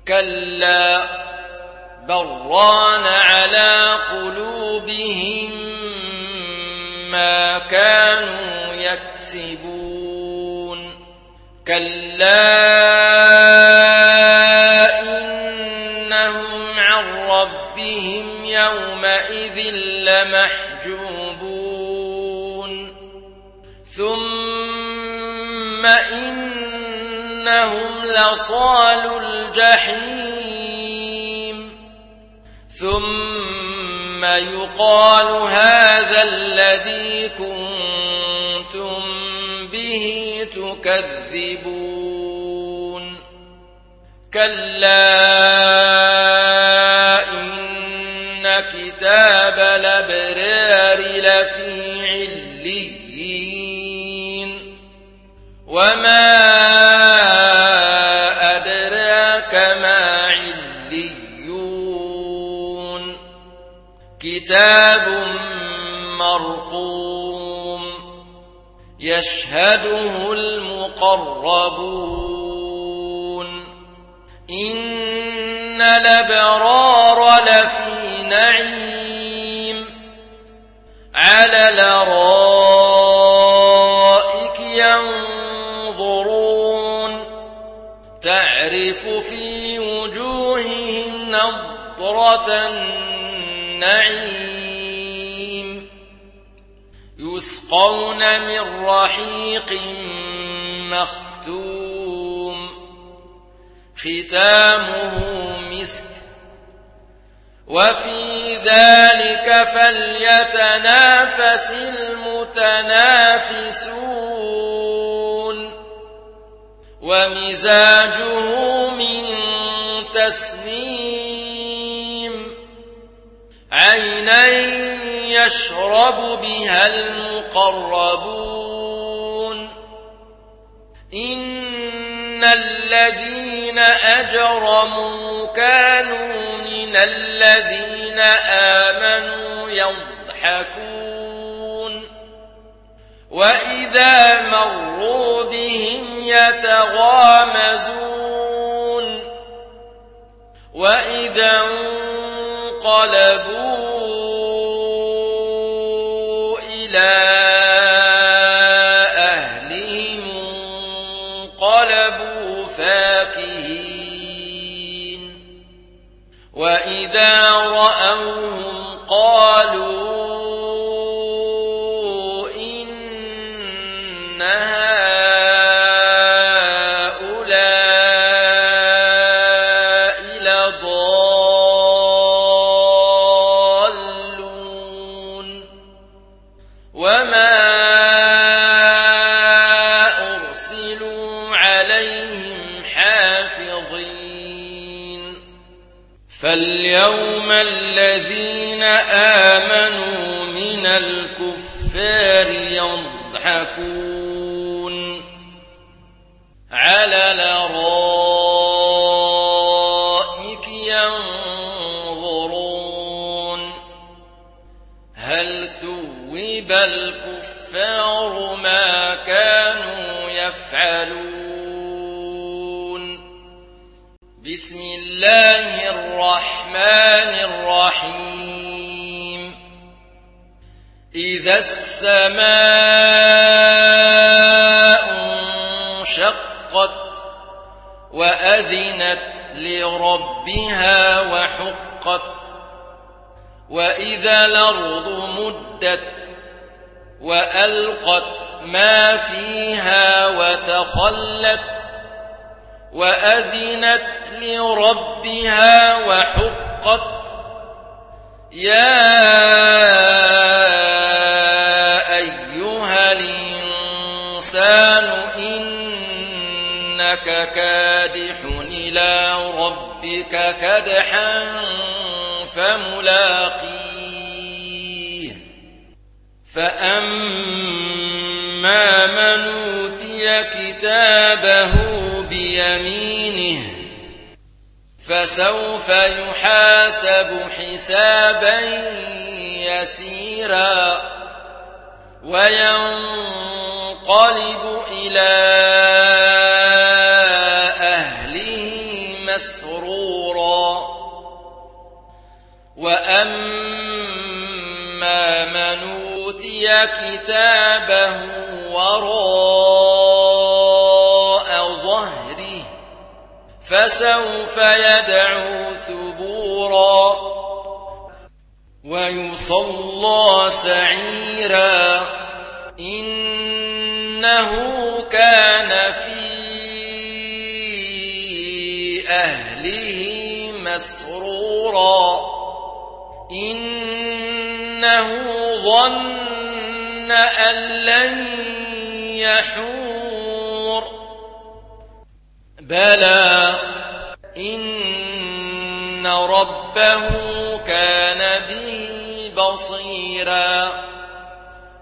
كلا بل ران على قلوبهم ما كانوا يكسبون كلا إنهم عن ربهم يومئذ لمحجوبون ثم إنهم لصالو الجحيم ثم يقال هذا الذي كنتم به تكذبون كلا إن كتاب الأبرار لفي عليين وما أدراك ما عليون كتاب مرقوم يشهده المقربون إن الأبرار لفي نعيم على الأرائك ينظرون تعرف في وجوههم نضرة النعيم يسقون من رحيق مختوم ختامه مسك وفي ذلك فليتنافس المتنافسون ومزاجه من تسنيم عينا يشرب بها المقربون إن الذين أجرموا كانوا من الذين آمنوا يضحكون وإذا مروا بهم يتغامزون وإذا انقلبوا إلى أهلهم انقلبوا فاكهين وإذا رأوهم قالوا إن هؤلاء لضالون وما أرسلوا عليهم حافظين فاليوم الذين آمنوا من الكفار يضحكون على الأرائك ينظرون هل ثوب الكفار ما كانوا يفعلون بسم الله الرحمن الرحيم إذا السماء انشقت وأذنت لربها وحقت وإذا الأرض مدت وألقت ما فيها وتخلت وأذنت لربها وحقت يا أيها الإنسان إنك كادح إلى ربك كدحا فملاقيه فأما من أوتي كتابه بيمينه فسوف يحاسب حسابا يسيرا وينقلب إلى أهله مسرورا وأما من أوتي كتابه وراء ظهره فسوف يدعو ثبورا ويصلى سعيرا إنه كان في أهله مسرورا إنه ظن أن لن يحور بلى إن ربه كان به بصيرا